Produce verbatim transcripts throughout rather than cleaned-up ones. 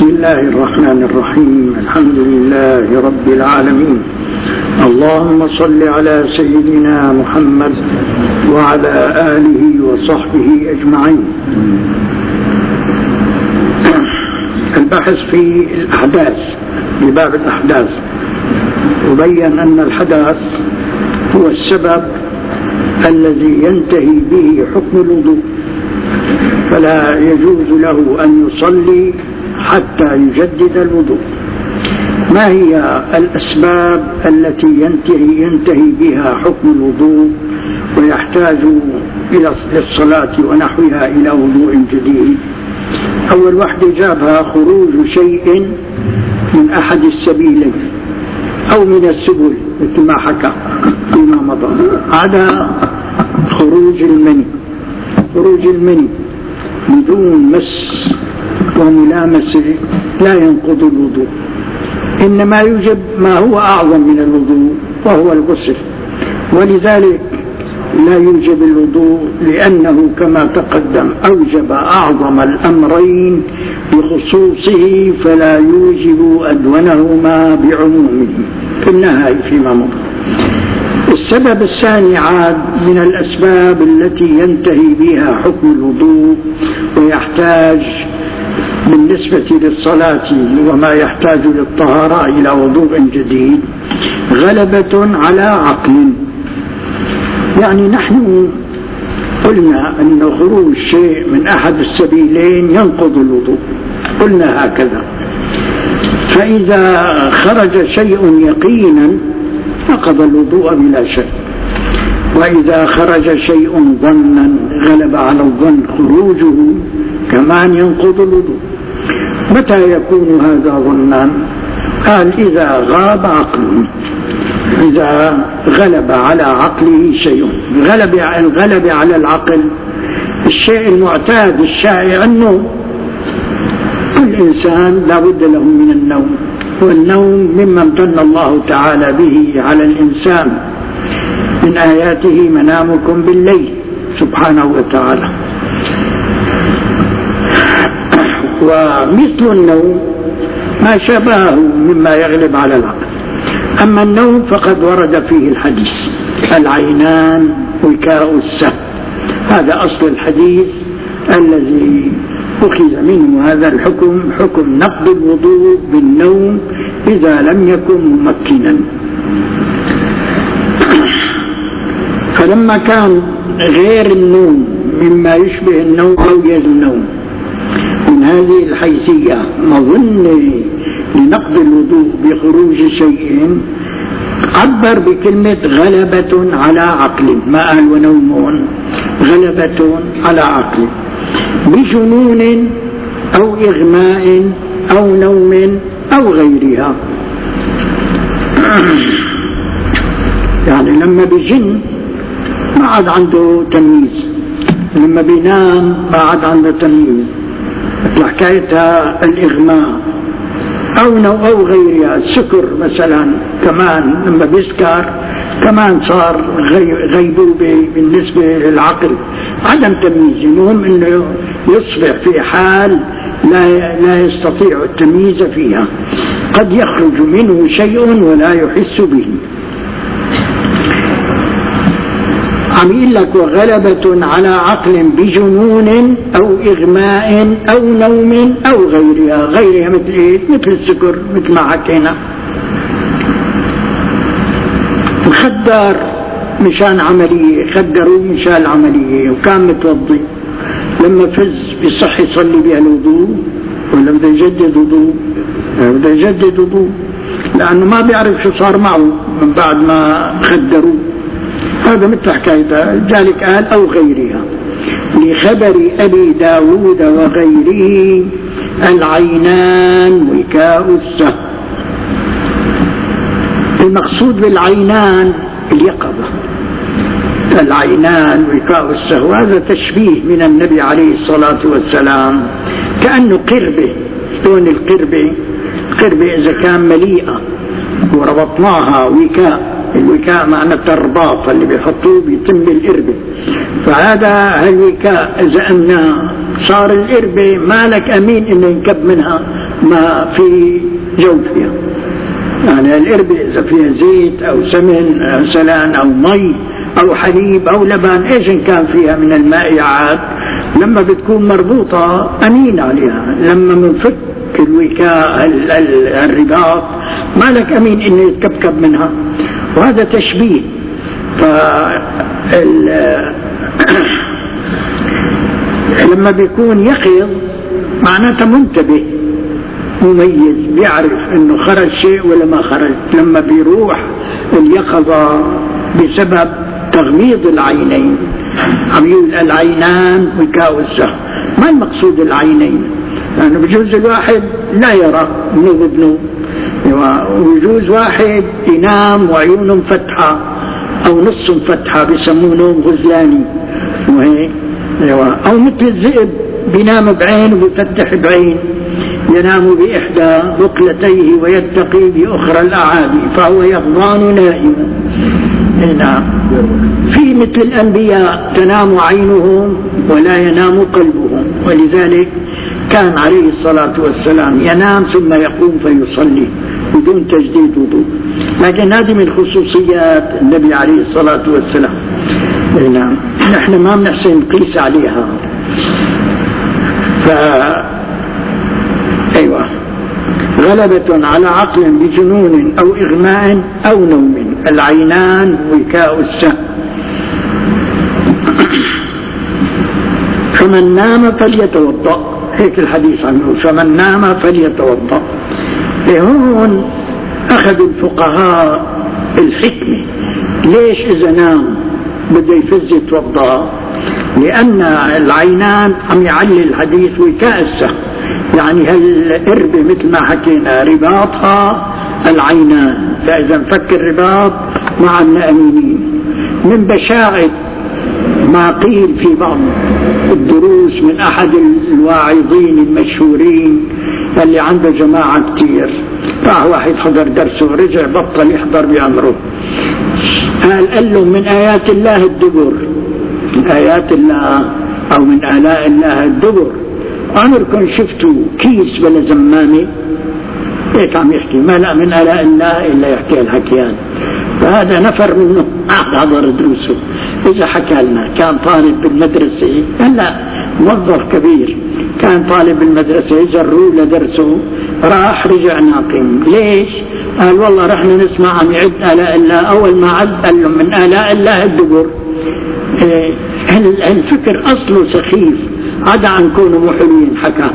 بسم الله الرحمن الرحيم. الحمد لله رب العالمين. اللهم صل على سيدنا محمد وعلى آله وصحبه أجمعين. البحث في الأحداث بباب الأحداث، وبين أن الحدث هو السبب الذي ينتهي به حكم الوضوء، فلا يجوز له أن يصلي حتى يجدد الوضوء. ما هي الأسباب التي ينتهي, ينتهي بها حكم الوضوء ويحتاج إلى الصلاة ونحوها إلى وضوء جديد؟ أول واحدة جابها خروج شيء من أحد السبيلين أو من السبل مثل ما حكى فيما مضى. هذا خروج المني. خروج المني بدون مس وملامسة لا ينقض الوضوء، إنما يوجب ما هو أعظم من الوضوء وهو الغسل، ولذلك لا يوجب الوضوء لأنه كما تقدم أوجب أعظم الأمرين بخصوصه فلا يوجب أدونهما بعمومه في النهاية فيما مضى. السبب الثاني عاد من الأسباب التي ينتهي بها حكم الوضوء ويحتاج بالنسبة للصلاة وما يحتاج للطهارة إلى وضوء جديد، غلبة على عقل. يعني نحن قلنا أن خروج شيء من أحد السبيلين ينقض الوضوء، قلنا هكذا. فإذا خرج شيء يقينا نقض الوضوء بلا شك، وإذا خرج شيء ظنا غلب على الظن خروجه كمان ينقض الوضوء. متى يكون هذا ظنا؟ قال إذا غاب عقله، إذا غلب على عقله شيء. غلب الغلب على العقل الشيء المعتاد الشائع النوم. كل إنسان لا بد له من النوم، والنوم مما امتن الله تعالى به على الإنسان، من آياته منامكم بالليل سبحانه وتعالى. ومثل النوم ما شابهه مما يغلب على العقل. أما النوم فقد ورد فيه الحديث: العينان وكاء السهم. هذا أصل الحديث الذي أخذ منه هذا الحكم، حكم نقض الوضوء بالنوم إذا لم يكن ممكنا. فلما كان غير النوم مما يشبه النوم أو يزن النوم من هذه الحيثية مظن لنقض الوضوء بخروج شيء، عبر بكلمة غلبة على عقل، ما قال ونوم، غلبة على عقل بجنون أو إغماء أو نوم أو غيرها. يعني لما بجن ما عاد عنده تمييز، لما بينام ما عاد عنده تمييز، مثل حكايتها الإغماء أو نوم أو غيرها. السكر مثلا كمان لما بيسكر كمان صار غيبوبة بالنسبة للعقل، عدم تمييز. المهم أنه يصبح في حال لا لا يستطيع التمييز فيها، قد يخرج منه شيء ولا يحس به. عم يقول لك وغلبة على عقل بجنون أو إغماء أو نوم أو غيرها. غيرها مثل إيه؟ مثل السكر، مثل ما حكينا. مخدر مشان عملية، خدروه مشان العملية وكان متوضي، لما فز بصح يصلي بها الوضوء ولا بده يجدد وضوء؟ بده يجدد وضوء لأنه ما بيعرف شو صار معه من بعد ما خدروه. هذا مثل حكايته. ذلك قال أو غيرها، لخبر أبي داود وغيره: العينان وكاء السهم. المقصود بالعينان اليقظة، العينان وكاء السهم. هذا تشبيه من النبي عليه الصلاة والسلام، كأنه قربة. لون القربة، القربة إذا كان مليئة وربطناها وكاء، الوكاء معنى الترباط اللي بيحطوه بيتم القربة، فهذا الوكاء إذا أن صار القربة مالك أمين إنه ينكب منها، ما في جوفها. يعني الإربة إذا فيها زيت أو سمن مثلا أو مي أو حليب أو لبن إيش إن كان فيها من المائعات، لما بتكون مربوطة أمين عليها، لما منفك الوكاء الرباط ما لك أمين إنه يتكبكب منها. وهذا تشبيه. لما بيكون يقظ معناته منتبه مميز، بيعرف انه خرج شيء ولا ما خرج. لما بيروح اليقظة بسبب تغميض العينين، عم يقول العينان وكاء السهم، ما المقصود العينين؟ لأنه يعني بجوز الواحد لا يرى نوم بنوم، ويجوز واحد ينام وعيونه مفتحة أو نص مفتحة بيسموه نوم غزلاني وهيك، أو مثل الذئب بينام بعين وبيفتح بعين، ينام بإحدى بقلتيه ويتقي بأخرى الأعادي فهو يقظان نائم. نعم. في مثل الأنبياء تنام عينهم ولا ينام قلبهم، ولذلك كان عليه الصلاة والسلام ينام ثم يقوم فيصلي بدون تجديد وضوء. لكن هذه من خصوصيات النبي عليه الصلاة والسلام. نعم. نحن ما بنحسن نقيس عليها. ف أيوة غلبة على عقل بجنون أو إغماء أو نوم، العينان وكاء السهم. فمن نام فليتوضأ، هيك الحديث عنه، فمن نام فليتوضأ. هون أخذ الفقهاء الحكمة، ليش إذا نام بده يفز يتوضأ؟ لأن العينان عم يعلي الحديث وكاء السهم، يعني هالقربة مثل ما حكينا رباطها العينان، فإذا انفك الرباط ما عنا أمينين. من بشاعة ما قيل في بعض الدروس من أحد الواعظين المشهورين اللي عنده جماعة كتير، راح واحد حضر درسه ورجع بطل يحضر بأمره، قال قال له من آيات الله الدبر، من آيات الله أو من آلاء الله الدبر، عمركم شفتوا كيس ولا زمامة؟ هيك عم يحكي، ما لا من آلاء الله إلا يحكي الحكيان. فهذا نفر منه حضر دروسه، إذا حكى لنا كان طالب بالمدرسة، هلا موظف كبير، كان طالب بالمدرسة جروه لدرسه راح رجع ناقم. ليش؟ قال والله رحنا نسمع عم يعد آلاء الله، أول ما عد قال لهم من آلاء الله الدبر. الفكر أصله سخيف عدا عن كونه مو حلوين حكى.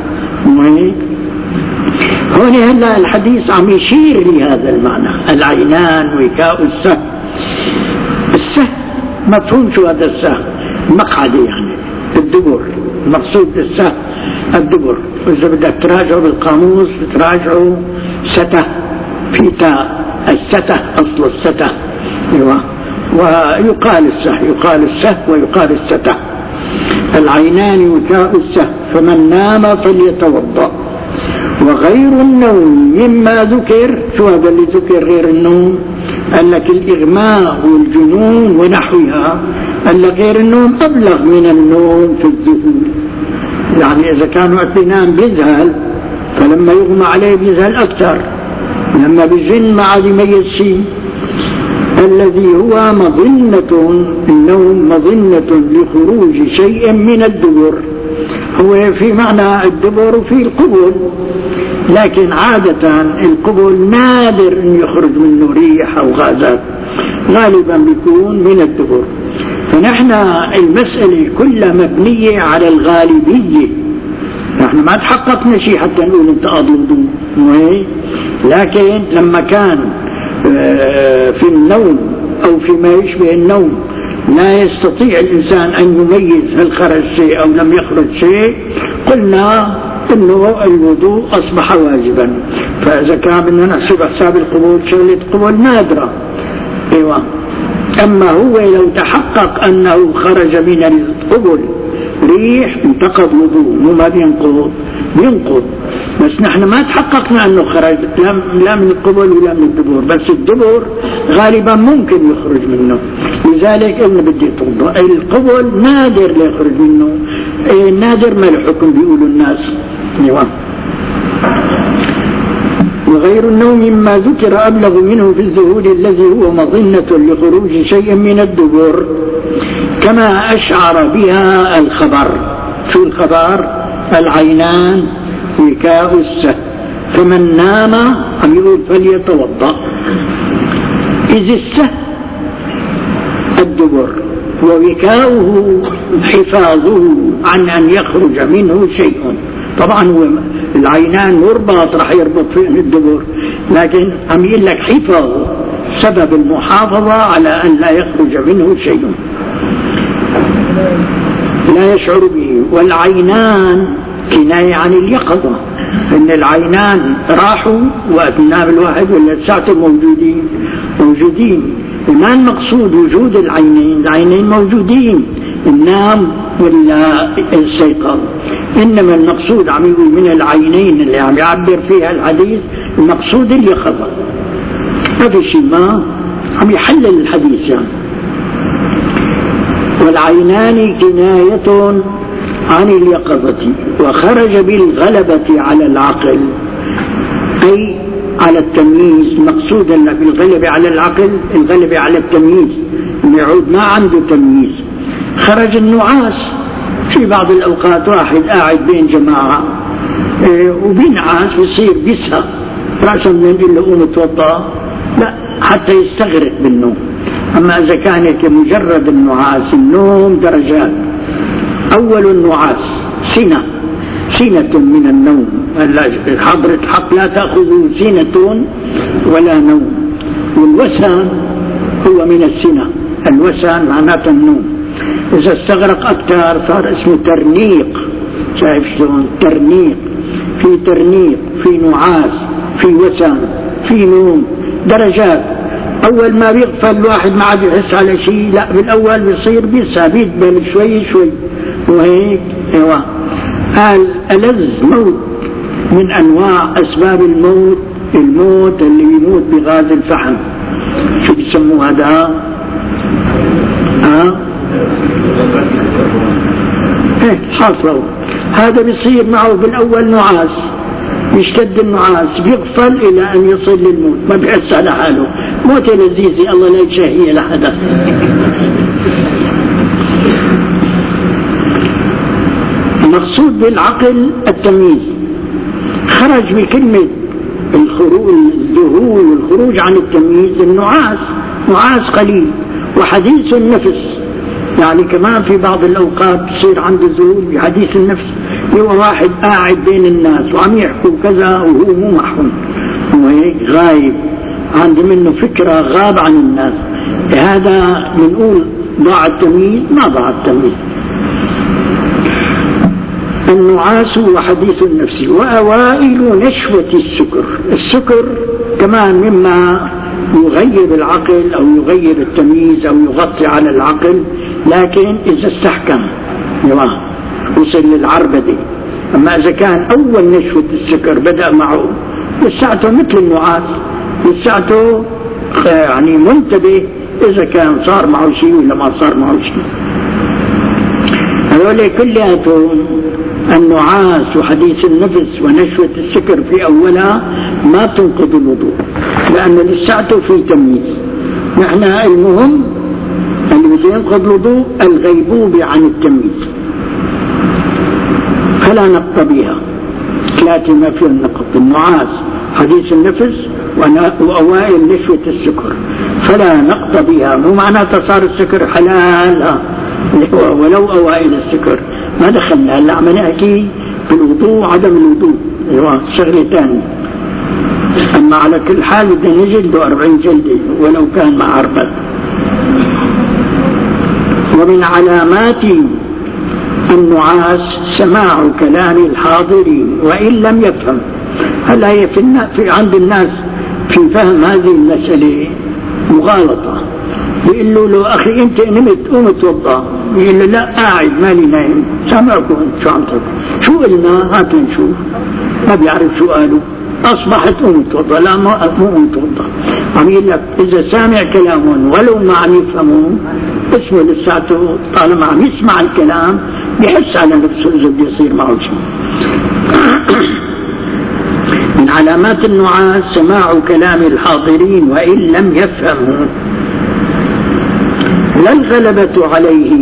هون هلا الحديث عم يشير لهذا المعنى، العينان وكاء السهم. السهم مفهوم شو هذا السهم؟ مقعدة يعني الدبر، المقصود بالسهم الدبر. وإذا بدك تراجعوا بالقاموس تراجعوا ستة في تاء، الستة أصل الستة. أيوة. ويقال السه يقال السه ويقال الستة. العينان وكاء السه. فمن نام فليتوضأ. وغير النوم مما ذكر، شو هذا اللي ذكر غير النوم؟ قال لك الإغماء والجنون ونحوها. قال لك غير النوم أبلغ من النوم في الذهول، يعني إذا كان وقت بينام بيذهل، فلما يغمى عليه بيذهل أكثر، لما بيجن ما عاد يميز شيء. الذي هو مظنة النوم، مظنة لخروج شيء من الدبر. هو في معنى الدبر وفي القبل، لكن عادة القبل نادر أن يخرج منه ريح أو غازات، غالبا بيكون من الدبر. فنحن المسألة كلها مبنية على الغالبية، نحن ما تحققنا شيء حتى نقول انت أضل، لكن لما كان في النوم أو فيما يشبه النوم لا يستطيع الإنسان أن يميز هل خرج شيء أو لم يخرج شيء، قلنا إنه الوضوء أصبح واجبا. فإذا كان بدنا نحسب حساب القبول شغلة قبول نادرة. أيوة. أما هو لو تحقق أنه خرج من القبل ريح انتقض وضوء، مو ما بينقض بينقض، بس نحن ما تحققنا أنه خرج لا من القبل ولا من الدبر، بس الدبر غالبا ممكن يخرج منه، لذلك قلنا بدي توضأ. القبل نادر لا يخرج منه، نادر ما الحكم بيقولوا الناس. أيوة. وغير النوم مما ذكر أبلغ منه في الذهول الذي هو مظنة لخروج شيء من الدبر، كما أشعر بها الخبر. شو الخبر؟ العينان وكاء السه، فمن نام عم يقول فليتوضأ. إذ السه الدبر ووكاؤه حفاظه عن أن يخرج منه شيء. طبعا هو العينان مربط راح يربط في الدبر، لكن عم يقول لك حفاظه سبب المحافظة على أن لا يخرج منه شيء لا يشعر به. والعينان كناية عن اليقظة، إن العينان راحوا وأثناء الواحد ولا ساعته موجودين موجودين ما المقصود وجود العينين، العينين موجودين النام ولا السيقظ، إنما المقصود عم يقول من العينين اللي عم يعبر فيها الحديث المقصود اليقظة. هذا شيء ما عم يحلل الحديث يعني. والعينان كناية عن اليقظة، وخرج بالغلبة على العقل أي على التمييز، مقصودا بالغلبة على العقل الغلبة على التمييز، يعود ما عنده تمييز. خرج النعاس في بعض الأوقات، واحد قاعد بين جماعة إيه وبينعاس بيصير بيسهى رأسا بنقول له قوم اتوضأ، لا حتى يستغرق بالنوم. أما إذا كانت مجرد النعاس، النوم درجات. أول النعاس سنة سنة من النوم، حضرة الحق لا تأخذوا سنة ولا نوم. والوسن هو من السنة، الوسن معناته النوم. إذا استغرق أكثر صار اسمه ترنيق. شايف شلون؟ ترنيق، في ترنيق، في نعاس، في وسن، في نوم، درجات. أول ما بيغفل الواحد ما عاد يحس على شيء، لا بالأول بيصير بيسا بيدبل شوي شوي وهيك. ايوه قال ألذ موت من أنواع أسباب الموت الموت اللي يموت بغاز الفحم. شو بيسموه هذا؟ ها؟ ايه حاصل. هذا بيصير معه بالأول نعاس، يشتد النعاس بيغفل إلى أن يصل للموت، ما بيحس على حاله. موت لذيذة الله لا يشهي لحدا. المقصود بالعقل التمييز. خرج بكلمة الخروج الذهول والخروج عن التمييز النعاس، نعاس قليل. وحديث النفس يعني كمان في بعض الأوقات بصير عنده ذهول بحديث النفس، هو واحد قاعد بين الناس وعم يحكوا كذا وهو مو معهم، هو هيك غايب، عنده منه فكرة غاب عن الناس. هذا بنقول ضاع التمييز؟ ما ضاع التمييز. النعاس وحديث النفس. وأوائل نشوة السكر. السكر كمان مما يغير العقل أو يغير التمييز أو يغطي على العقل، لكن إذا استحكم وصل للعربدة. أما إذا كان أول نشوة السكر بدأ معه لساعته مثل النعاس، لساعته يعني منتبه إذا كان صار معه شيء ولا ما صار معه شيء. هذول كلياتهم النعاس وحديث النفس ونشوة السكر في أولها ما تنقض الوضوء، لأن لساعته في تمييز. نحن المهم اللي ينقض الوضوء الغيبوبة عن التمييز، فلا نقض بها. ثلاثة ما في النقض: النعاس، حديث النفس، وأوائل نشوة السكر، فلا نقض بها. مو معناته صار السكر حلال ولو أوائل السكر، ما دخلنا. هلا عم نحكي بالوضوء عدم الوضوء، ايوه شغله ثانيه. اما على كل حال بدنا نجلده أربعين جلده ولو كان مع عربد. ومن علامات النعاس سماع كلام الحاضرين وإن لم يفهم. هلا هي في, في عند الناس في فهم هذه المسألة مغالطة. بيقول له لو أخي أنت نمت قوم اتوضأ، بيقول له لا قاعد مالي نايم. سامعكم شو عم تقول؟ شو قلنا؟ هات نشوف. ما بيعرف شو قالوا. أصبحت قوم اتوضأ، لا مو قوم اتوضأ. عم يقول لك إذا سامع كلامهم ولو ما عم يفهمون اسمه لساته، طالما عم يسمع الكلام بيحس على نفسه إذا بده يصير معه شيء. من علامات النعاس سماع كلام الحاضرين وإن لم يفهموا. لا الغلبة عليه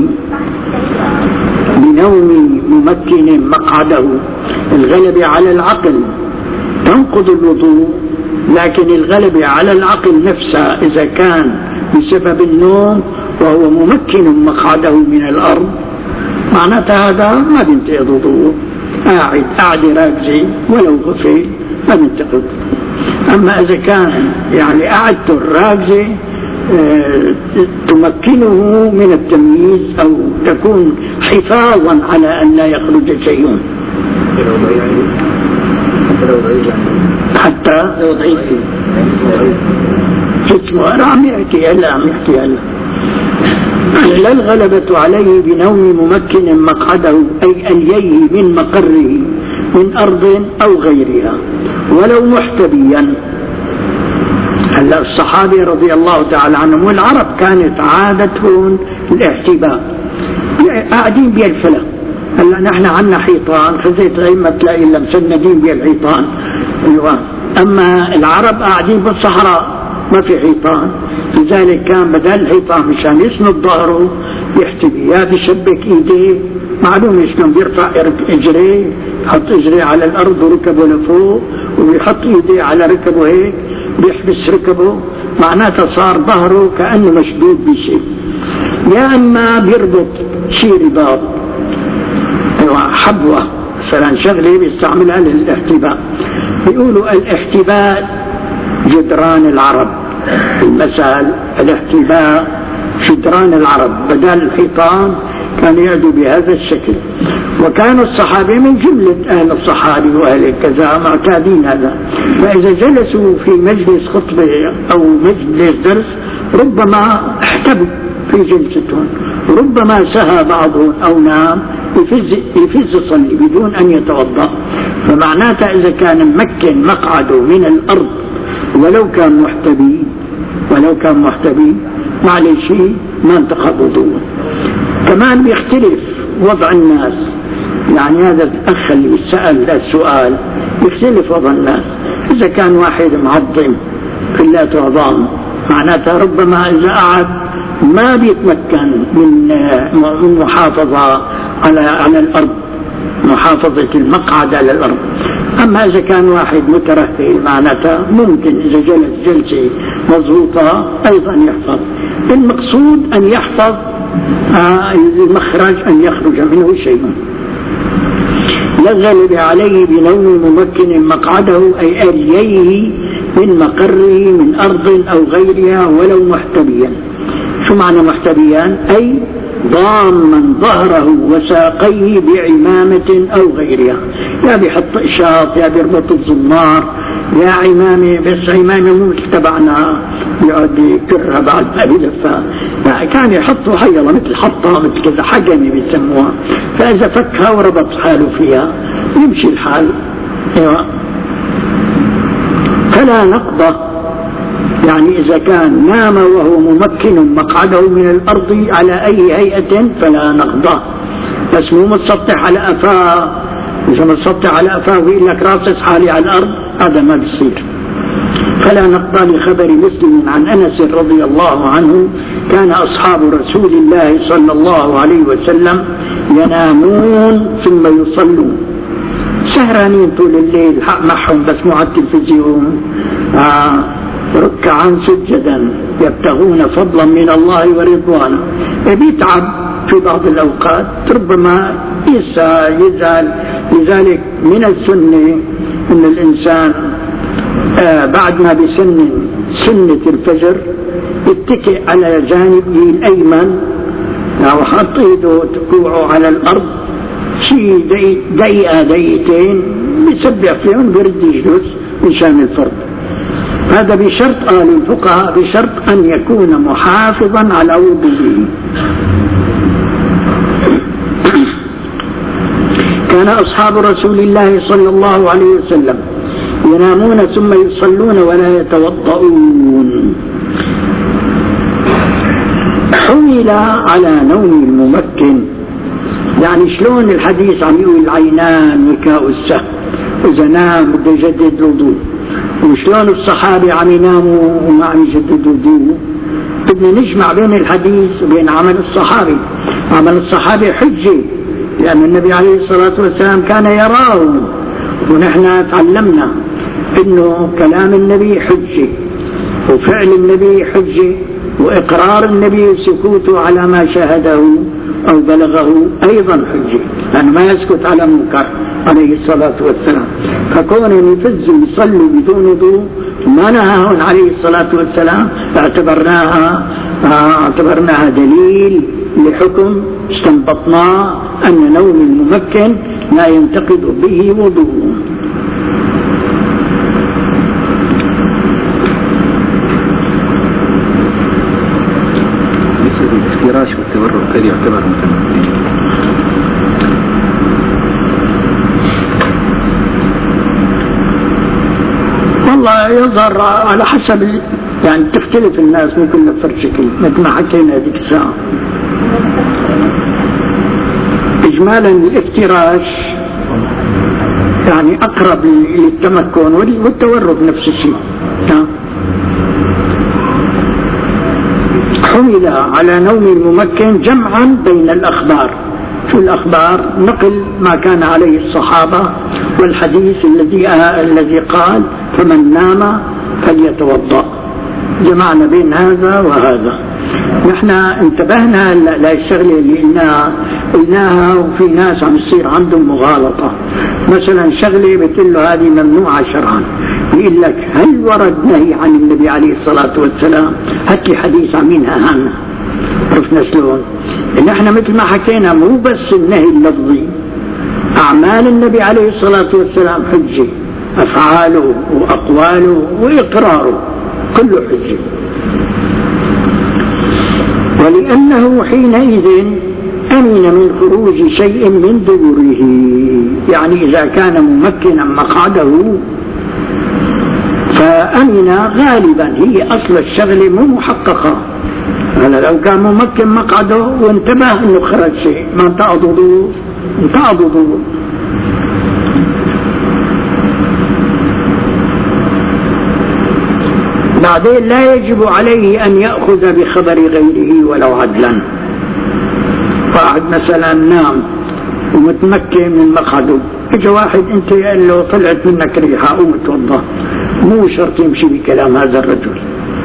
بنوم ممكن مقعده. الغلبة على العقل تنقض الوضوء، لكن الغلبة على العقل نفسه إذا كان بسبب النوم وهو ممكن مقعده من الأرض، معناتها هذا ما بينتقض وضوءه. قاعد قاعد راكزي ولو غفل ما بينتقض. أما إذا كان يعني قعدته الراكزة اه تمكنه من التمييز أو تكون حفاظا على أن لا يخرج شيء، حتى لو ضعيف جسمه. عم يحكي هلا عم يحكي هلا. لا الغلبة عليه بنوم ممكن مقعده، أي أليه من مقره من أرض أو غيرها ولو محتبيا. هلا الصحابة رضي الله تعالى عنهم والعرب كانت عادتهم الاحتباء، قاعدين بالفلك. هلا نحن عنا حيطان، خزيت غير ما تلاقي الا مسندين بالحيطان. ايوه، اما العرب قاعدين بالصحراء ما في حيطان، لذلك كان بدل الحيطان مشان يسند ظهره يحتبي، يا بيشبك ايديه، معلوم شلون بيرفع اجريه، يحط اجريه على الارض وركبه لفوق، ويحط ايديه على ركبه هيك بيحبس ركبه، معناته صار ظهره كانه مشدود بشيء. يا اما بيربط شيء رباط، ايوه حبوه مثلا شغله بيستعملها للاحتباء. بيقولوا الاحتباء جدران العرب، المثل الاحتباء جدران العرب، بدل الحيطان كانوا يعدوا بهذا الشكل. وكان الصحابة من جملة أهل الصحابة وأهل كذا معتادين هذا، فإذا جلسوا في مجلس خطبة أو مجلس درس ربما احتبوا في جلستهم، ربما سهى بعضهم أو نام يفز يفز يصلي بدون أن يتوضأ. فمعناته إذا كان ممكن مقعده من الأرض ولو كان محتبي ولو كان محتبي معلش ما انتقض وضوءه. كمان بيختلف وضع الناس، يعني هذا الأخ اللي سأل السؤال بيختلف وضع الناس. إذا كان واحد معظم كلات عظام معناتها ربما إذا قعد ما بيتمكن من محافظة على على الأرض، محافظة المقعد على الأرض. أما إذا كان واحد مترهل معناتها ممكن إذا جلس جلسة مضبوطة أيضا يحفظ. المقصود أن يحفظ آه المخرج، أن يخرج منه شيء. لا الغالب عليه بنوم ممكن مقعده، أي أليه من مقره من أرض أو غيرها ولو محتبيا. شو معنى محتبيا؟ أي ضاما ظهره وساقيه بعمامة أو غيرها، يا بيحط إشاط يا بيربط الزمار يا عمامة، بس عمامة مو تبعنا يقعد يكرها بعد ما بيلفها، كان يحطوا حيلا مثل حطة مثل كذا حجمة بيسموها، فإذا فكها وربط حاله فيها يمشي الحال. ايوه. فلا نقضة، يعني إذا كان نام وهو ممكن مقعده من الأرض على أي هيئة فلا نقضة، بس مو متسطح على أفاه. إذا متسطح على أفاه ويقول لك راسس حالي على الأرض هذا ما بيصير. فلا نقضى لخبر مسلم عن أنس رضي الله عنه كان أصحاب رسول الله صلى الله عليه وسلم ينامون ثم يصلون، سهرانين طول الليل حق معهم بس مو على التلفزيون، آه ركعا سجدا يبتغون فضلا من الله ورضوانه. بيتعب في بعض الأوقات ربما يسعى يزعل، لذلك من السنة أن الإنسان آه بعد ما بسن سنة الفجر يتكئ على جانبه الأيمن أو حط يده تكوعه على الأرض شيء دقيقة دقيقتين بيسبح فيهم بيرد يجلس مشان الفرض. هذا بشرط قال الفقهاء بشرط أن يكون محافظا على وضوءه. كان أصحاب رسول الله صلى الله عليه وسلم ينامون ثم يصلون ولا يتوضؤون. حمل على نوم الممكن، يعني شلون الحديث عم يقول العينان وكاء السهم، إذا نام بده يجدد الوضوء وشلون الصحابة عم يناموا وما عم يجددوا دينه. بدنا نجمع بين الحديث وبين عمل الصحابي. عمل الصحابي حجة، لأن النبي عليه الصلاة والسلام كان يراه، ونحن تعلمنا إنه كلام النبي حجة، وفعل النبي حجة، وإقرار النبي وسكوته على ما شاهده أو بلغه أيضا حجة، لأنه ما يسكت على منكر عليه الصلاة والسلام. فكون يفز يصلي بدون وضوء ما نهاهن عليه الصلاة والسلام اعتبرناها اعتبرناها دليل لحكم استنبطناه أن نوم الممكن لا ينتقد به وضوءه. الافتراش والتورق كذا يعتبر مثلا؟ والله يظهر على حسب، يعني تختلف الناس من كل فرد شكل مثل ما حكينا هذيك الساعة. إجمالا الافتراش يعني أقرب للتمكن، والتورق نفس الشيء. حمل على نوم الممكن جمعا بين الأخبار. في الأخبار نقل ما كان عليه الصحابة، والحديث الذي الذي قال فمن نام فليتوضأ. جمعنا بين هذا وهذا. نحن انتبهنا للشغلة اللي قلناها قلناها وفي ناس عم يصير عندهم مغالطة. مثلا شغلة بتقول له هذه ممنوعة شرعا، يقول لك هل ورد نهي عن النبي عليه الصلاة والسلام؟ هات لي حديث عم ينهى عنه. عرفنا شلون؟ نحن مثل ما حكينا مو بس النهي اللفظي، أعمال النبي عليه الصلاة والسلام حجة، أفعاله وأقواله وإقراره كله حجة. ولأنه حينئذ أمن من خروج شيء من دبره، يعني إذا كان ممكنا مقعده فأمن غالبا، هي أصل الشغلة مو محققة. هلا لو كان ممكن مقعده وانتبه انه خرج شيء ما انتقض وضوء انتقض وضوء. بعدين لا يجب عليه ان يأخذ بخبر غيره ولو عدلا. واحد مثلا نام ومتمكن من مقعده، اجى واحد انت قال له طلعت منك ريحة قوم اتوضا، مو شرط يمشي بكلام هذا الرجل،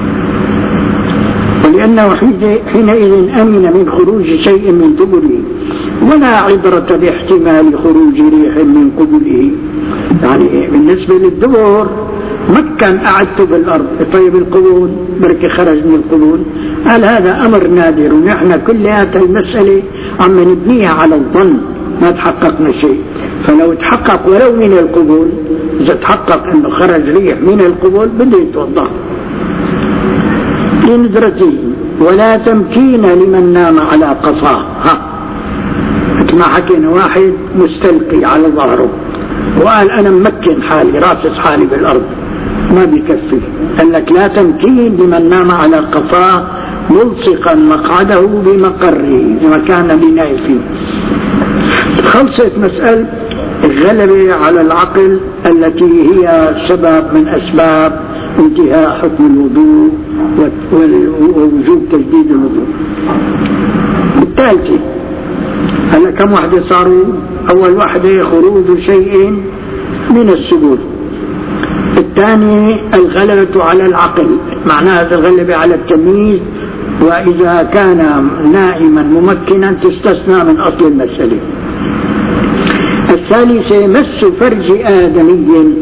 ولأنه حينئذ أمن من خروج شيء من دبره، ولا عبرة باحتمال خروج ريح من قبله. يعني بالنسبة للدبر مكن قعدته بالأرض، طيب القبول بركي خرج من القبول، قال هذا أمر نادر، ونحن كل هذه المسألة عم نبنيها على الظن، ما تحققنا شيء. فلو تحقق ولو من القبول، إذا تحقق أنه خرج ريح من القبول بده يتوضأ لندرته. ولا تمكين لمن نام على قفاه. ها مثل ما حكينا واحد مستلقي على ظهره وقال أنا ممكن حالي راسس حالي بالأرض، ما بيكفي. قال لك لا تمكين لمن نام على قفاه ملصقا مقعده بمقره مكان بناء فيه. خلصت مسألة الغلبة على العقل التي هي سبب من أسباب انتهاء حكم الوضوء ووجوب تجديد الوضوء. بالتالي هلا كم واحدة صاروا؟ أول واحدة خروج شيء من السبل، الثاني الغلبة على العقل، معناها الغلبة على التمييز، وإذا كان نائما ممكنا تستثنى من أصل المسألة. الثالثة مس فرج آدمي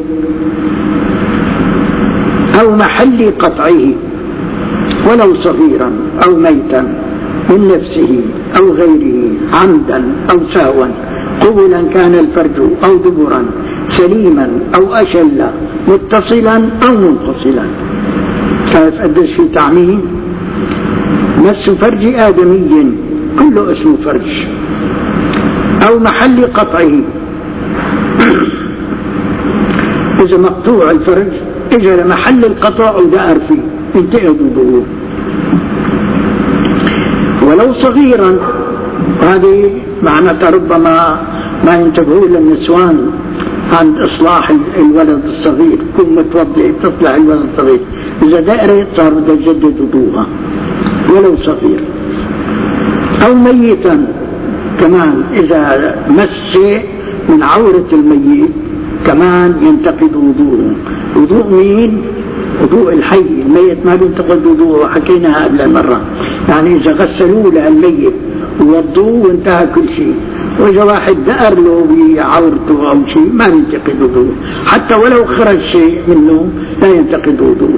أو محل قطعه ولو صغيرا أو ميتا من نفسه أو غيره عمدا أو سهوا، قبلا كان الفرج أو دبرا، سليما أو أشل، متصلا أو منفصلا. كيف قدش في تعميم؟ مس فرج آدمي كله اسمه فرج، أو محل قطعه. إذا مقطوع الفرج اجى لمحل القطع ودار فيه انتهى وضوءه. ولو صغيرا، هذه معناتها ربما ما ينتبهوا للنسوان عند إصلاح الولد الصغير، تكون متوضئ تصلح الولد الصغير، إذا دائرة صار بدها تجدد وضوءها ولو صغير. أو ميتا كمان إذا مس شيء من عورة الميت كمان ينتقد وضوءه. وضوء مين؟ وضوء الحي، الميت ما بينتقد وضوءه، حكيناها قبل مرة. يعني إذا غسلوه للميت ووضوه وانتهى كل شيء، وإذا واحد دأر له بعورته أو شيء ما ينتقد وضوءه، حتى ولو خرج شيء منه لا ينتقد وضوءه.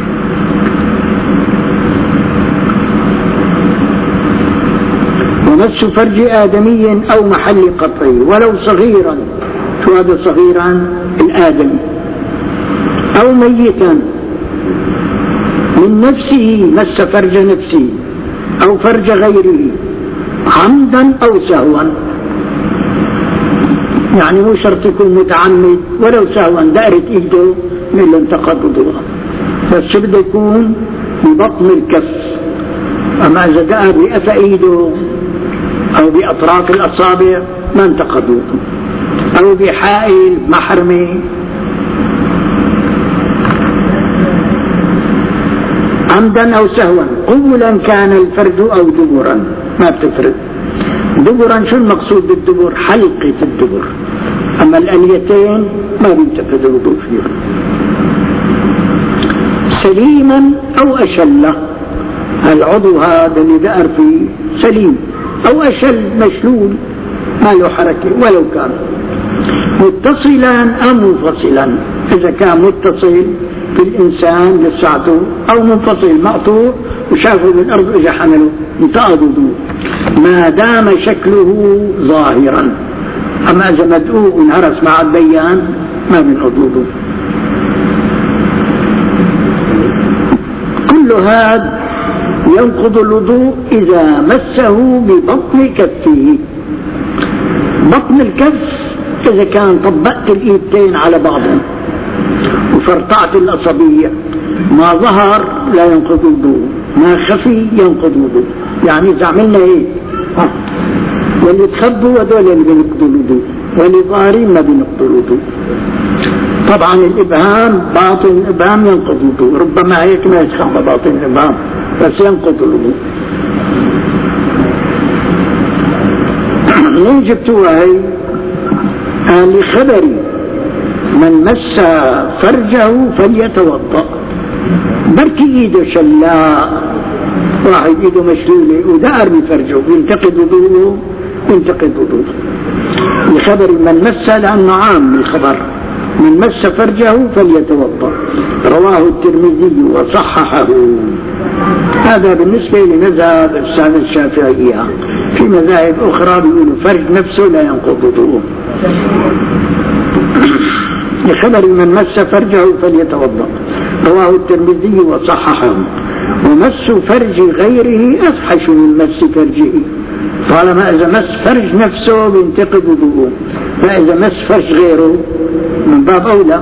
ومس فرج آدمي أو محل قطعه ولو صغيرا، شو هذا صغيرا؟ الآدمي. أو ميتا من نفسه، مس فرج نفسه أو فرج غيره عمدا أو سهوا، يعني مو شرط يكون متعمد، ولو سهوا دائرة إيده من اللي انتقد وضوءه، بس بده يكون ببطن الكف. أما إذا دأر بأفا إيده أو بأطراف الأصابع ما انتقد وضوءه، أو بحائل محرمه. عمدا أو سهوا، قولا كان الفرد أو دبرا، ما بتفرق. دبرا شو المقصود بالدبر؟ حلقة الدبر. أما الأليتين ما بينتقد الوضوء فيها. سليما أو أشل، العضو هذا اللي دأر فيه سليم أو أشل مشلول ما له حركة ولو كان. متصلا أو منفصلا، إذا كان متصل في الإنسان لساعته أو منفصل مقطوع وشافه بالأرض إذا حمله انتقد وضوء ما دام شكله ظاهرا. أما إذا مدقوق وانهرس مع البيان ما بينقض وضوء. كل هذا ينقض الوضوء إذا مسه ببطن كفه. بطن الكف إذا كان طبقت الإيدتين على بعضهم وفرطعت الأصابيع، ما ظهر لا ينقض الوضوء، ما خفي ينقض الوضوء. يعني إذا عملنا إيه؟ واللي تخبوا هذول اللي بينقضوا الوضوء، واللي ظاهرين ما بينقضوا الوضوء. طبعا الإبهام، باطن الإبهام ينقض الوضوء، ربما هيك ما يتخبى باطن الإبهام بس ينقض الوضوء. ليه جبتوها هي؟ لخبري من مس فرجه فليتوضأ. بركي ايده شلاء، واحد ايده مشلولة ودار بفرجه ينتقد وضوءه، ينتقد وضوءه. لخبر من مس، لأنه عام الخبر، من مس فرجه فليتوضأ. رواه الترمذي وصححه. هذا بالنسبة لمذهب السادة الشافعية. في مذاهب أخرى بيقولوا فرج نفسه لا ينقض وضوءه. لخبر من مس فرجه فليتوضأ. رواه الترمذي وصححه. ومس فرج غيره أفحش من مس فرجه، طالما إذا مس فرج نفسه بينتقد وضوءه، فإذا مس فرج غيره من باب أولى.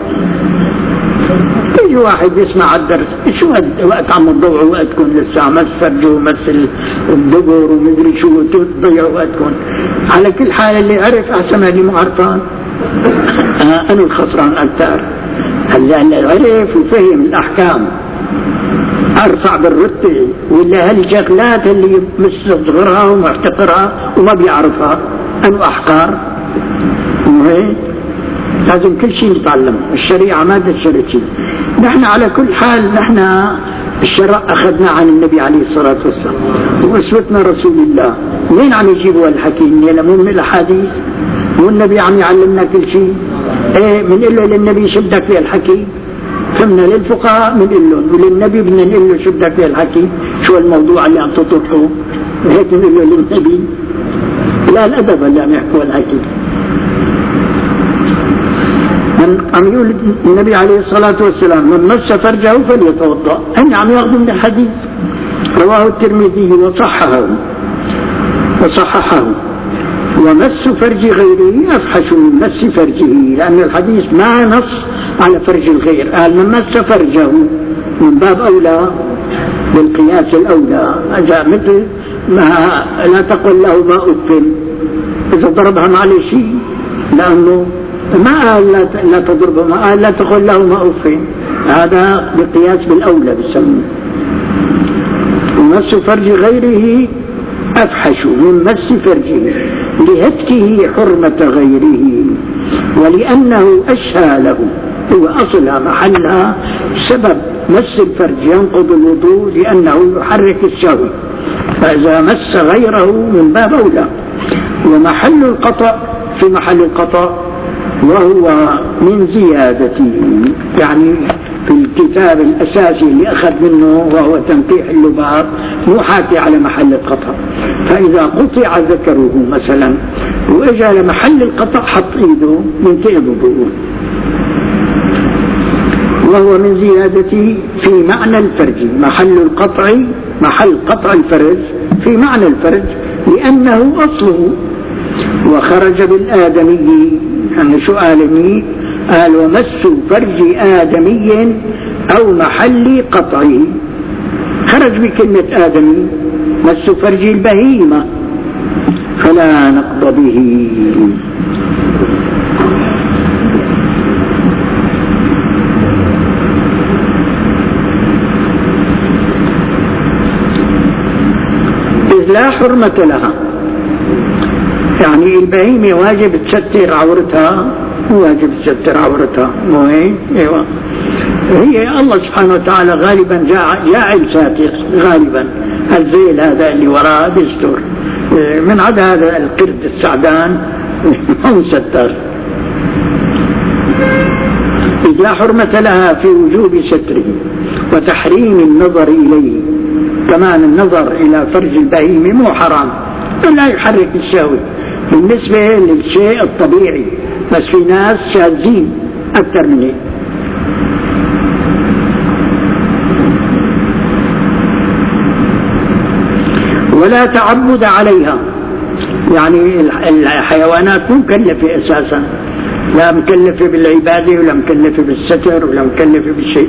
يجي واحد يسمع الدرس، شو وقت عم تضيعوا وقتكم لسه، مس فرجه ومس الدبر ومدري شو، تضيعوا وقتكم. على كل حال اللي عرف أحسن اللي مو عرفان. آه أنا الخسران أكثر. هلا اللي عرف وفهم الأحكام أرفع بالرتبة، ولا هالشغلات اللي مستصغرها ومحتقرها وما بيعرفها أنو أحقار. وهيك لازم كل شيء نتعلم. الشريعة ما تشرع شيء. نحن على كل حال نحن الشرع أخذنا عن النبي عليه الصلاة والسلام وأسوتنا رسول الله. وين عم يجيبوا الحكي؟ مو من الأحاديث؟ مو النبي عم يعلمنا كل شيء؟ ايه بنقول له للنبي شو بدك في الحكي؟ فهمنا للفقهاء بنقول لهم، وللنبي بدنا نقول له شو بدك في الحكي؟ شو الموضوع اللي عم تطرحه؟ هيك بنقول له للنبي؟ لا، الأدب اللي عم يحكوا الحكي. عم يقول النبي عليه الصلاة والسلام من مس فرجه فليتوضأ. هن عم ياخذوا من الحديث. رواه الترمذي وصححه وصححه. ومس فرج غيره أفحش من مس فرجه، لأن الحديث ما نص على فرج الغير، قال من مس فرجه من باب أولى بالقياس الأولى. أجا مثل ما لا تقل له ما أكل إذا ضربها عليه شيء، لأنه ما قال لا تضربه، ما قال لا تقول لهما أف، هذا بقياس بالأولى بسموه. ومس فرج غيره أفحش من مس فرجه لهتكه حرمة غيره، ولأنه أشهى له، هو أصلها محلها سبب مس الفرج ينقض الوضوء لأنه يحرك الشهوة، فإذا مس غيره من باب أولى. ومحل القطع في محل القطع وهو من زيادته، يعني في الكتاب الأساسي اللي أخذ منه وهو تنقيح اللباب مو حاكي على محل القطع، فإذا قطع ذكره مثلا وإجا لمحل القطع حط إيده من تأبه، وهو من زيادته في معنى الفرج. محل القطع محل قطع الفرج في معنى الفرج لأنه أصله. وخرج بالآدمي، يعني شو آدمي؟ قال ومس فرج آدمي أو محل قطعه، خرج بكلمة آدمي، مس فرج البهيمة فلا نقض به. إذ لا حرمة لها، يعني البهيمة واجب تستر عورتها، واجب تستر عورتها، مو هيك؟ ايوه، هي الله سبحانه وتعالى غالبا جاعل ساتر، غالبا الذيل هذا اللي وراء بيستر، من عدا هذا القرد السعدان مو ستر. إذ لا حرمة لها في وجوب ستره وتحريم النظر إليه، كمان النظر إلى فرج البهيمة مو حرام، لا يحرك الشهوة بالنسبة للشيء الطبيعي، بس في ناس شاذين أكثر من هيك. ولا تعبد عليها، يعني الحيوانات مو مكلفة أساسا، لا مكلفة بالعبادة ولا مكلفة بالستر ولا مكلفة بالشيء.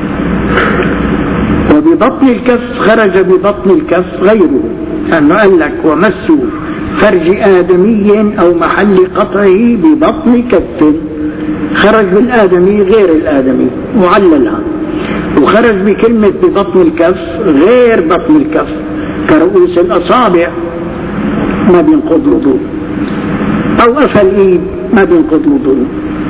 وببطن الكف خرج ببطن الكف غيره، لأنه قال لك ومسوا فرج آدمي أو محل قطعه ببطن كف، خرج بالآدمي غير الآدمي معللها، وخرج بكلمة ببطن الكف غير بطن الكف، كرؤوس الأصابع ما بينقض وضوء، أو أفى الإيد ما بينقض وضوء،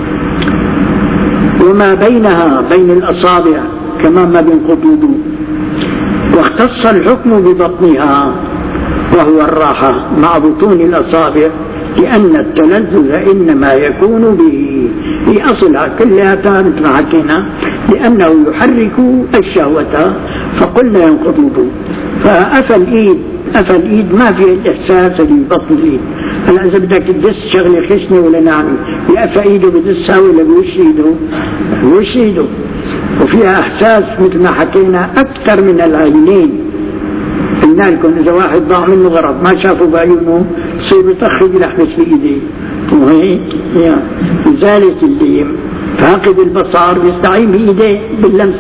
وما بينها بين الأصابع كمان ما بينقض وضوء. واختص الحكم ببطنها وهو الراحة مع بطون الأصابع، لأن التلذذ إنما يكون به، في أصلها كلها مثل ما حكينا، لأنه يحرك الشهوة، فقلنا ينقض وضوء. فأفى الإيد، أفى الإيد ما في الإحساس اللي ببطن الإيد. هلا إذا بدك تدس شغلة خشنة ولا ناعمة، يأفى إيده بدسها ولا بوش إيده؟ بوش إيده، وفيها إحساس مثل ما حكينا أكثر من العينين. قلنا لكم إذا واحد ضاع منه غرض ما شافه بعيونه يصير يطخج يحبس بإيديه، وهيك لذلك اللي فاقد البصر يستعين بإيديه باللمس،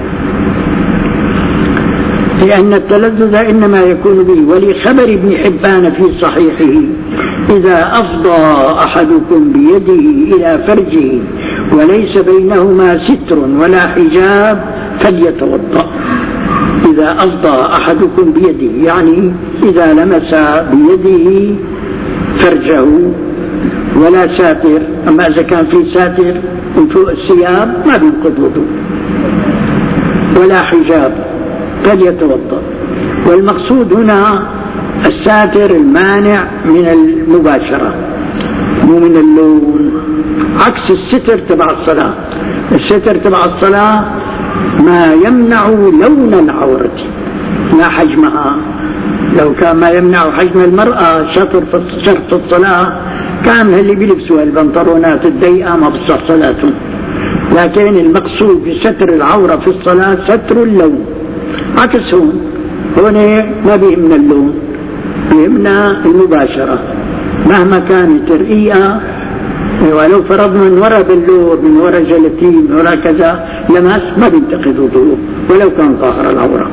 لأن التلذذ إنما يكون به. ولخبر ابن حبان في صحيحه إذا أفضى أحدكم بيده إلى فرجه وليس بينهما ستر ولا حجاب فليتوضأ. إذا أفضى أحدكم بيده يعني إذا لمس بيده فرجه ولا ساتر، أما إذا كان في ساتر من فوق الثياب ما بينقض وضوء، ولا حجاب فليتوضأ. والمقصود هنا الساتر المانع من المباشرة مو من اللون، عكس الستر تبع الصلاة. الستر تبع الصلاة ما يمنع لون العورة لا حجمها. لو كان ما يمنع حجم المرأة شطر في شرط الصلاة كان اللي بيلبسوا البنطلونات الضيقة ما بتصح صلاتهم، لكن المقصود بستر العورة في الصلاة ستر اللون، عكس هون. هون ما بيهمنا اللون، بيهمنا المباشرة مهما كانت رقيقة، ولو فرضنا من وراء بلور من وراء جلاتين من وراء كذا لمس ما بينتقد وضوءه ولو كان ظاهر العورة.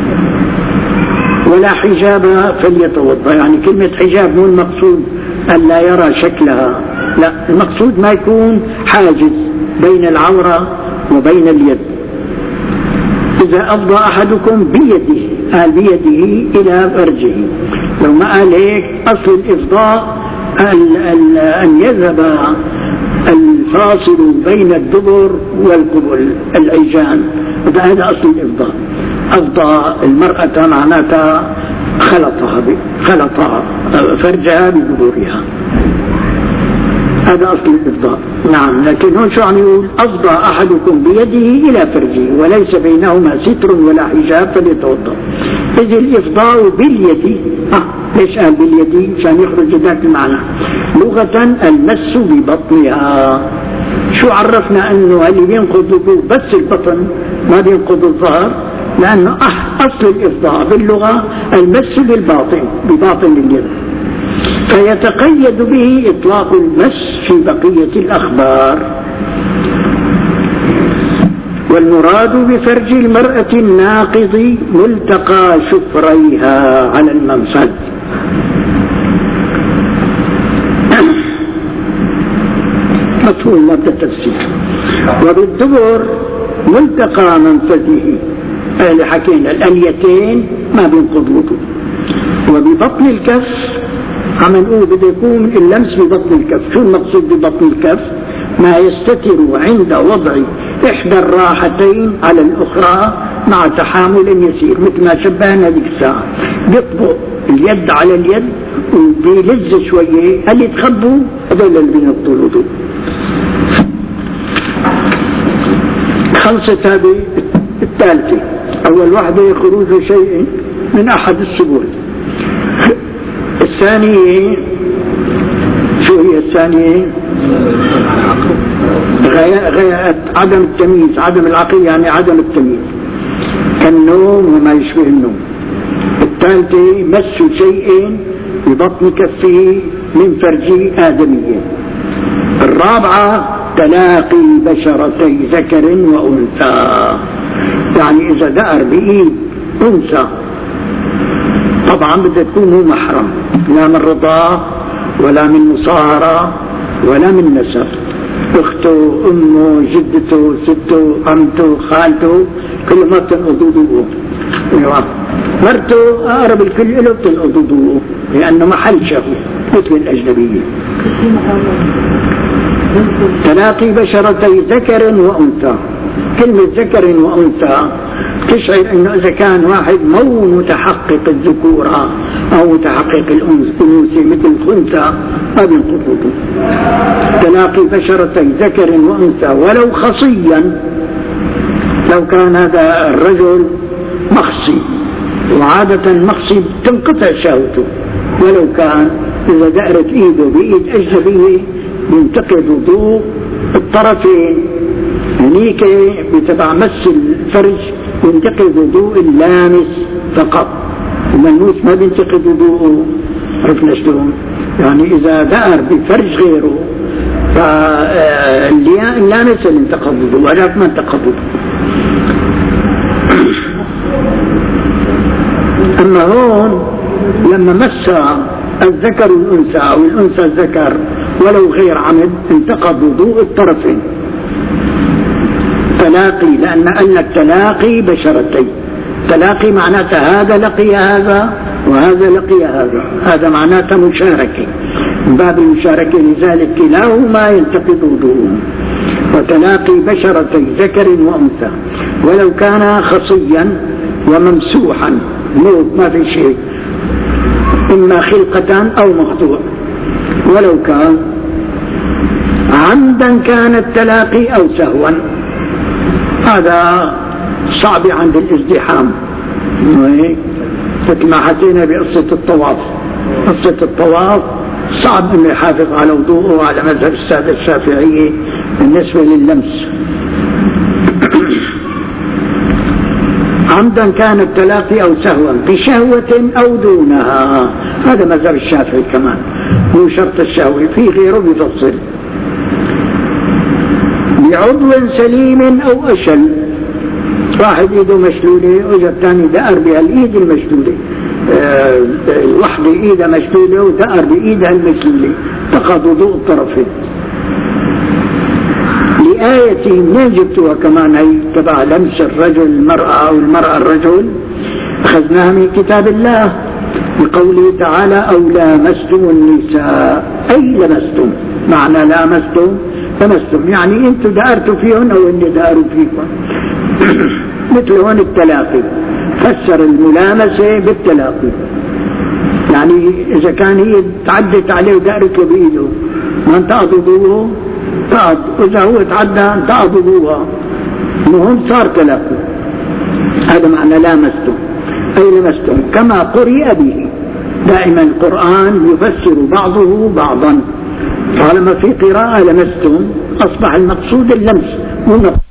ولا حجاب فليتوضأ، يعني كلمة حجاب مو المقصود ألا يرى شكلها، لا، المقصود ما يكون حاجز بين العورة وبين اليد. إذا أفضى أحدكم بيده، قال بيده إلى فرجه. لو ما قال هيك أصل الإفضاء أن يذهب الفاصل بين الدبر والقبل العيجان، هذا أصل الإفضاء. أفضى المرأة معناتها خلطها خلطها فرجها بدبرها، هذا أصل الإفضاء. نعم، لكن هون شو عم يقول؟ أفضى أحدكم بيده إلى فرجه وليس بينهما ستر ولا حجاب فليتوضأ. إذ الإفضاء باليد، آه ليش قال باليد؟ عشان يخرج ذاك المعنى. لغة المس ببطنها. شو عرفنا أنه اللي بينقض بس البطن ما بينقض الظهر؟ لأنه أصل الإفضاء باللغة المس بالباطن، بباطن اليد، فيتقيد به إطلاق المس في بقية الأخبار. والمراد بفرج المرأة الناقض ملتقى شفريها على المنفذ. مفهوم مادة التفسير. وبالدبر ملتقى منفذه، اللي حكينا الأليتين ما بينقض وضوء. وببطن الكف عم نقول بده يكون اللمس ببطن الكف. شو المقصود ببطن الكف؟ ما يستتر عند وضع إحدى الراحتين على الأخرى مع تحامل يسير، مثل ما شبهنا ذيك الساعة. بيطبق اليد على اليد وبيلز شوية، هل يتخبوا؟ هذول اللي بينقضوا الوضوء. خلصت هذه الثالثة. أول واحدة خروج شيء من أحد السبل. الثانية شو هي الثانية؟ غاية عدم التمييز، عدم العقل يعني عدم التمييز، كالنوم وما يشبه النوم. الثالثة مس شيء ببطن كفه من فرج آدمية. الرابعة تلاقي بشرتي ذكر وأنثى، يعني إذا دأر بإيد أنثى طبعا بدها تكون مو محرم، لا من رضاعة ولا من مصاهرة ولا من نسب، أخته أمه جدته سته عمته خالته كل ما بتنقض وضوءه. مرته أقرب الكل له بتنقض وضوءه لأنه محل شهوة مثل الأجنبية. تلاقي بشرتي ذكر وأنثى. كلمة ذكر وأنثى تشعر أنه إذا كان واحد مو متحقق الذكورة أو متحقق الأنوثة مثل الأنثى ما بينقض وضوء. تلاقي بشرتي ذكر وأنثى ولو خصيا، لو كان هذا الرجل مخصي، وعادة مخصي تنقطع شهوته، ولو كان إذا دأرت إيده بإيد أجنبية ينتقد وضوء الطرفين. هنيك بتبع مس الفرج ينتقد وضوء اللامس فقط، الملموس ما بينتقد وضوءه. عرفنا شلون؟ يعني إذا دأر بفرج غيره فاللامس اللي انتقد وضوء ولا ما انتقد وضوء. أما هون لما مس الذكر الأنثى أو الأنثى الذكر ولو غير عمد انتقض وضوء الطرفين. تلاقي، لأن قال لك تلاقي بشرتين، تلاقي معناتها هذا لقي هذا وهذا لقي هذا، هذا معناتها مشاركة من باب المشاركة، لذلك كلاهما ينتقض وضوءه. وتلاقي بشرتي ذكر وأنثى ولو كان خصيا وممسوحا، موت ما في شيء، إما خلقة أو مخطوع، ولو كان عمدا كان التلاقي أو سهوا. هذا صعب عند الازدحام، مثل ما حكينا بقصة الطواف. قصة الطواف صعب أن يحافظ على وضوءه على مذهب السادة الشافعية بالنسبة لللمس. عمدا كان التلاقي أو سهوا بشهوة أو دونها، هذا مذهب الشافعي كمان، مو شرط الشهوة، في غيره بيفصل. بعضو سليم أو أشل، واحد ايده مشلولة واجا الثاني دقر بهالايد المشلولة، اه الوحدة ايدها مشلولة ودقر بايدها المشلولة، انتقض وضوء الطرفين. لآية ما جبتها كمان هي تبع لمس الرجل المرأة أو المرأة الرجل، أخذناها من كتاب الله بقوله تعالى أو لامستم النساء، أي لمستم، معنى لامستم لمستم يعني أنتم دارتوا فيهن أو إني داروا فيكم. مثل هون التلاقي، فسر الملامسة بالتلاقي، يعني إذا كان هي تعدت عليه ودارته بإيده ما انتقضوا ضوءه تعض، إذا هو تعدى انتقضوا ضوءها، المهم صار تلاقي. هذا معنى لامستم أي لمستم، كما قرئ به. دائما القرآن يفسر بعضه بعضا، طالما في قراءة لمستم أصبح المقصود اللمس.